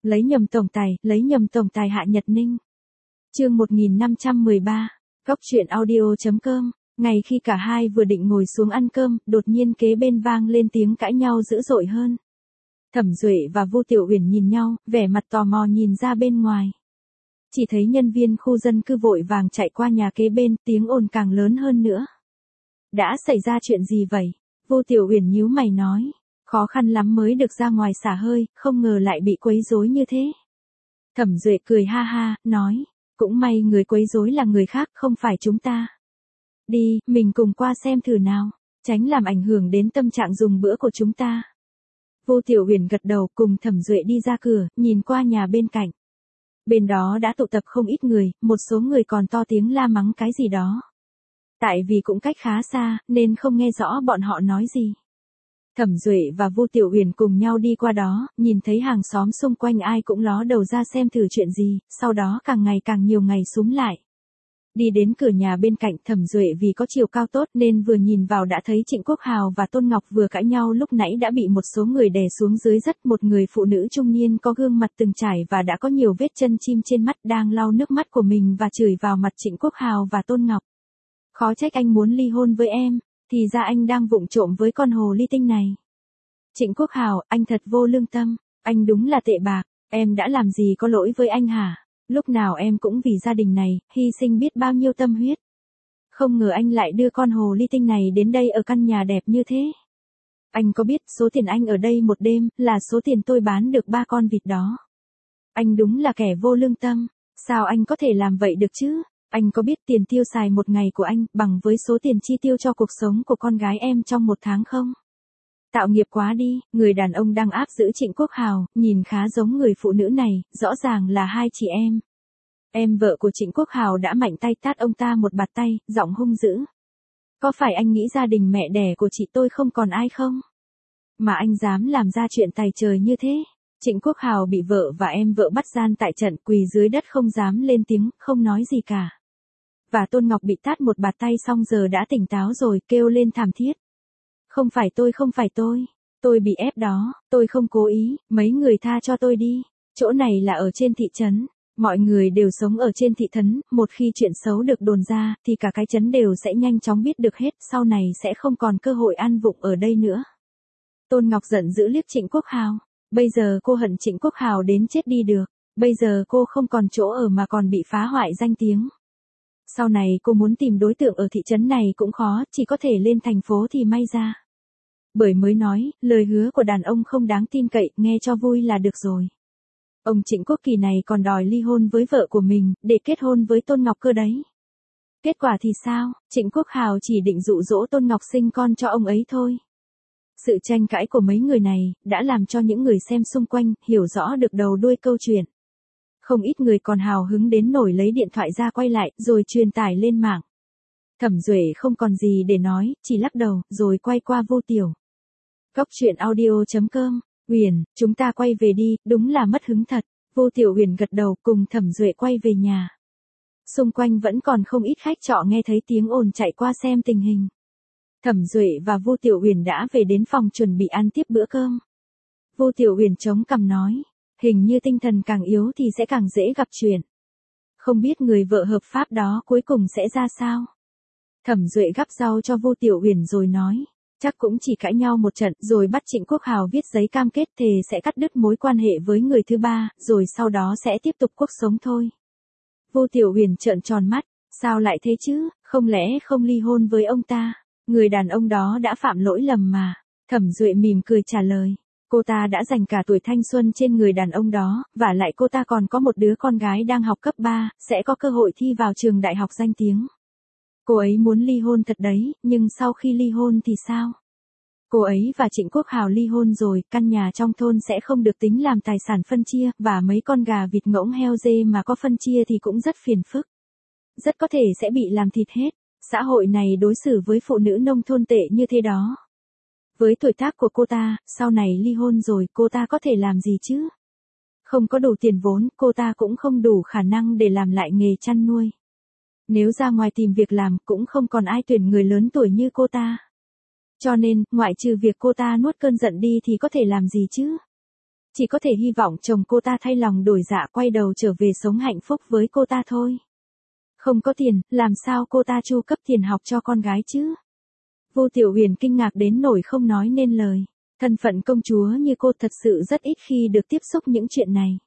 lấy nhầm tổng tài Hạ Nhật Ninh. Chương 1513, Góc truyện audio.com. Ngày khi cả hai vừa định ngồi xuống ăn cơm, đột nhiên kế bên vang lên tiếng cãi nhau dữ dội hơn. Thẩm Duệ và Vu Tiểu Uyển nhìn nhau, vẻ mặt tò mò nhìn ra bên ngoài. Chỉ thấy nhân viên khu dân cư vội vàng chạy qua nhà kế bên, tiếng ồn càng lớn hơn nữa. Đã xảy ra chuyện gì vậy? Vu Tiểu Uyển nhíu mày nói. Khó khăn lắm mới được ra ngoài xả hơi, không ngờ lại bị quấy rối như thế. Thẩm Duệ cười ha ha, nói. Cũng may người quấy rối là người khác, không phải chúng ta. Đi, mình cùng qua xem thử nào, tránh làm ảnh hưởng đến tâm trạng dùng bữa của chúng ta. Vu Tiểu Uyển gật đầu cùng Thẩm Duệ đi ra cửa, nhìn qua nhà bên cạnh. Bên đó đã tụ tập không ít người, một số người còn to tiếng la mắng cái gì đó. Tại vì cũng cách khá xa, nên không nghe rõ bọn họ nói gì. Thẩm Duệ và Vu Tiểu Uyển cùng nhau đi qua đó, nhìn thấy hàng xóm xung quanh ai cũng ló đầu ra xem thử chuyện gì, sau đó càng ngày càng nhiều ngày xúm lại. Đi đến cửa nhà bên cạnh, Thẩm Duệ vì có chiều cao tốt nên vừa nhìn vào đã thấy Trịnh Quốc Hào và Tôn Ngọc vừa cãi nhau lúc nãy đã bị một số người đè xuống dưới rất. Một người phụ nữ trung niên có gương mặt từng trải và đã có nhiều vết chân chim trên mắt đang lau nước mắt của mình và chửi vào mặt Trịnh Quốc Hào và Tôn Ngọc. Khó trách anh muốn ly hôn với em, thì ra anh đang vụng trộm với con hồ ly tinh này. Trịnh Quốc Hào, anh thật vô lương tâm, anh đúng là tệ bạc, em đã làm gì có lỗi với anh hả? Lúc nào em cũng vì gia đình này, hy sinh biết bao nhiêu tâm huyết. Không ngờ anh lại đưa con hồ ly tinh này đến đây ở căn nhà đẹp như thế. Anh có biết số tiền anh ở đây một đêm, là số tiền tôi bán được 3 con vịt đó. Anh đúng là kẻ vô lương tâm, sao anh có thể làm vậy được chứ? Anh có biết tiền tiêu xài một ngày của anh bằng với số tiền chi tiêu cho cuộc sống của con gái em trong một tháng không? Tạo nghiệp quá đi, người đàn ông đang áp giữ Trịnh Quốc Hào, nhìn khá giống người phụ nữ này, rõ ràng là hai chị em. Em vợ của Trịnh Quốc Hào đã mạnh tay tát ông ta một bạt tay, giọng hung dữ. Có phải anh nghĩ gia đình mẹ đẻ của chị tôi không còn ai không? Mà anh dám làm ra chuyện tày trời như thế? Trịnh Quốc Hào bị vợ và em vợ bắt gian tại trận, quỳ dưới đất không dám lên tiếng, không nói gì cả. Và Tôn Ngọc bị tát một bạt tay xong giờ đã tỉnh táo rồi, kêu lên thảm thiết. Không phải tôi bị ép đó, tôi không cố ý, mấy người tha cho tôi đi. Chỗ này là ở trên thị trấn, mọi người đều sống ở trên thị trấn, một khi chuyện xấu được đồn ra, thì cả cái trấn đều sẽ nhanh chóng biết được hết, sau này sẽ không còn cơ hội ăn vụng ở đây nữa. Tôn Ngọc giận dữ liếc Trịnh Quốc Hào, bây giờ cô hận Trịnh Quốc Hào đến chết đi được, bây giờ cô không còn chỗ ở mà còn bị phá hoại danh tiếng. Sau này cô muốn tìm đối tượng ở thị trấn này cũng khó, chỉ có thể lên thành phố thì may ra. Bởi mới nói, lời hứa của đàn ông không đáng tin cậy, nghe cho vui là được rồi. Ông Trịnh Quốc Kỳ này còn đòi ly hôn với vợ của mình, để kết hôn với Tôn Ngọc cơ đấy. Kết quả thì sao, Trịnh Quốc Hào chỉ định dụ dỗ Tôn Ngọc sinh con cho ông ấy thôi. Sự tranh cãi của mấy người này, đã làm cho những người xem xung quanh, hiểu rõ được đầu đuôi câu chuyện. Không ít người còn hào hứng đến nổi lấy điện thoại ra quay lại, rồi truyền tải lên mạng. Thẩm Duệ không còn gì để nói, chỉ lắc đầu, rồi quay qua Vu Tiểu. Góc truyện audio.com. Uyển, chúng ta quay về đi, đúng là mất hứng thật. Vu Tiểu Uyển gật đầu cùng Thẩm Duệ quay về nhà. Xung quanh vẫn còn không ít khách trọ nghe thấy tiếng ồn chạy qua xem tình hình. Thẩm Duệ và Vu Tiểu Uyển đã về đến phòng chuẩn bị ăn tiếp bữa cơm. Vu Tiểu Uyển chống cằm nói, hình như tinh thần càng yếu thì sẽ càng dễ gặp chuyện. Không biết người vợ hợp pháp đó cuối cùng sẽ ra sao? Thẩm Duệ gắp rau cho Vu Tiểu Uyển rồi nói, chắc cũng chỉ cãi nhau một trận, rồi bắt Trịnh Quốc Hào viết giấy cam kết thề sẽ cắt đứt mối quan hệ với người thứ ba, rồi sau đó sẽ tiếp tục cuộc sống thôi. Vu Tiểu Uyển trợn tròn mắt, sao lại thế chứ, không lẽ không ly hôn với ông ta? Người đàn ông đó đã phạm lỗi lầm mà. Thẩm Duệ mỉm cười trả lời, cô ta đã dành cả tuổi thanh xuân trên người đàn ông đó, và lại cô ta còn có một đứa con gái đang học cấp 3, sẽ có cơ hội thi vào trường đại học danh tiếng. Cô ấy muốn ly hôn thật đấy, nhưng sau khi ly hôn thì sao? Cô ấy và Trịnh Quốc Hào ly hôn rồi, căn nhà trong thôn sẽ không được tính làm tài sản phân chia, và mấy con gà vịt ngỗng heo dê mà có phân chia thì cũng rất phiền phức. Rất có thể sẽ bị làm thịt hết. Xã hội này đối xử với phụ nữ nông thôn tệ như thế đó. Với tuổi tác của cô ta, sau này ly hôn rồi cô ta có thể làm gì chứ? Không có đủ tiền vốn, cô ta cũng không đủ khả năng để làm lại nghề chăn nuôi. Nếu ra ngoài tìm việc làm, cũng không còn ai tuyển người lớn tuổi như cô ta. Cho nên, ngoại trừ việc cô ta nuốt cơn giận đi thì có thể làm gì chứ? Chỉ có thể hy vọng chồng cô ta thay lòng đổi dạ quay đầu trở về sống hạnh phúc với cô ta thôi. Không có tiền, làm sao cô ta chu cấp tiền học cho con gái chứ? Vu Tiểu Huyền kinh ngạc đến nỗi không nói nên lời. Thân phận công chúa như cô thật sự rất ít khi được tiếp xúc những chuyện này.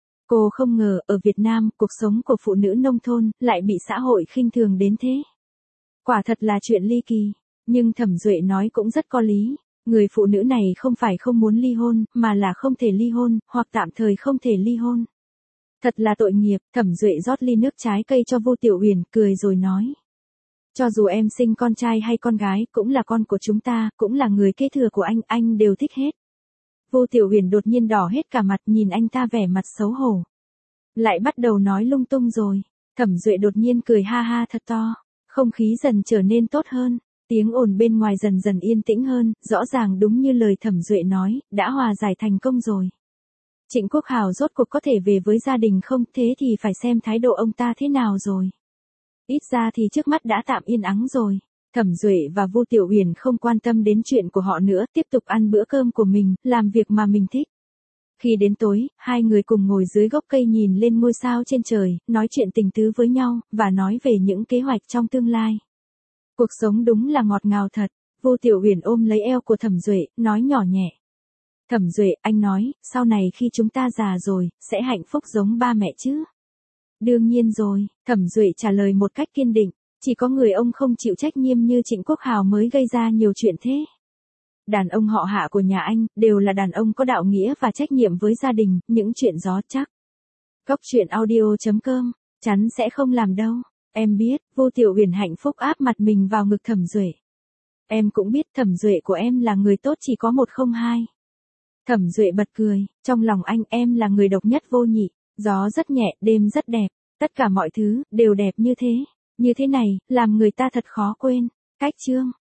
Cô không ngờ ở Việt Nam, cuộc sống của phụ nữ nông thôn lại bị xã hội khinh thường đến thế. Quả thật là chuyện ly kỳ, nhưng Thẩm Duệ nói cũng rất có lý. Người phụ nữ này không phải không muốn ly hôn, mà là không thể ly hôn, hoặc tạm thời không thể ly hôn. Thật là tội nghiệp. Thẩm Duệ rót ly nước trái cây cho Vu Tiểu Huyền, cười rồi nói. Cho dù em sinh con trai hay con gái, cũng là con của chúng ta, cũng là người kế thừa của anh đều thích hết. Vu Tiểu Huyền đột nhiên đỏ hết cả mặt, nhìn anh ta vẻ mặt xấu hổ. Lại bắt đầu nói lung tung rồi. Thẩm Duệ đột nhiên cười ha ha thật to. Không khí dần trở nên tốt hơn. Tiếng ồn bên ngoài dần dần yên tĩnh hơn, rõ ràng đúng như lời Thẩm Duệ nói, đã hòa giải thành công rồi. Trịnh Quốc Hào rốt cuộc có thể về với gia đình không, thế thì phải xem thái độ ông ta thế nào rồi. Ít ra thì trước mắt đã tạm yên ắng rồi. Thẩm Duệ và Vu Tiểu Huyền không quan tâm đến chuyện của họ nữa, tiếp tục ăn bữa cơm của mình, làm việc mà mình thích. Khi đến tối, hai người cùng ngồi dưới gốc cây nhìn lên ngôi sao trên trời, nói chuyện tình tứ với nhau, và nói về những kế hoạch trong tương lai. Cuộc sống đúng là ngọt ngào thật. Vu Tiểu Huyền ôm lấy eo của Thẩm Duệ, nói nhỏ nhẹ. Thẩm Duệ, anh nói, sau này khi chúng ta già rồi, sẽ hạnh phúc giống ba mẹ chứ? Đương nhiên rồi, Thẩm Duệ trả lời một cách kiên định. Chỉ có người ông không chịu trách nhiệm như Trịnh Quốc Hào mới gây ra nhiều chuyện thế. Đàn ông họ Hạ của nhà anh, đều là đàn ông có đạo nghĩa và trách nhiệm với gia đình, những chuyện gió chắc. Góc truyện audio.com, chắn sẽ không làm đâu. Em biết. Vu Tiểu Huyền hạnh phúc áp mặt mình vào ngực Thẩm Duệ. Em cũng biết Thẩm Duệ của em là người tốt chỉ có một không hai. Thẩm Duệ bật cười, trong lòng anh em là người độc nhất vô nhị, gió rất nhẹ, đêm rất đẹp, tất cả mọi thứ đều đẹp như thế. Như thế này, làm người ta thật khó quên. Cách chương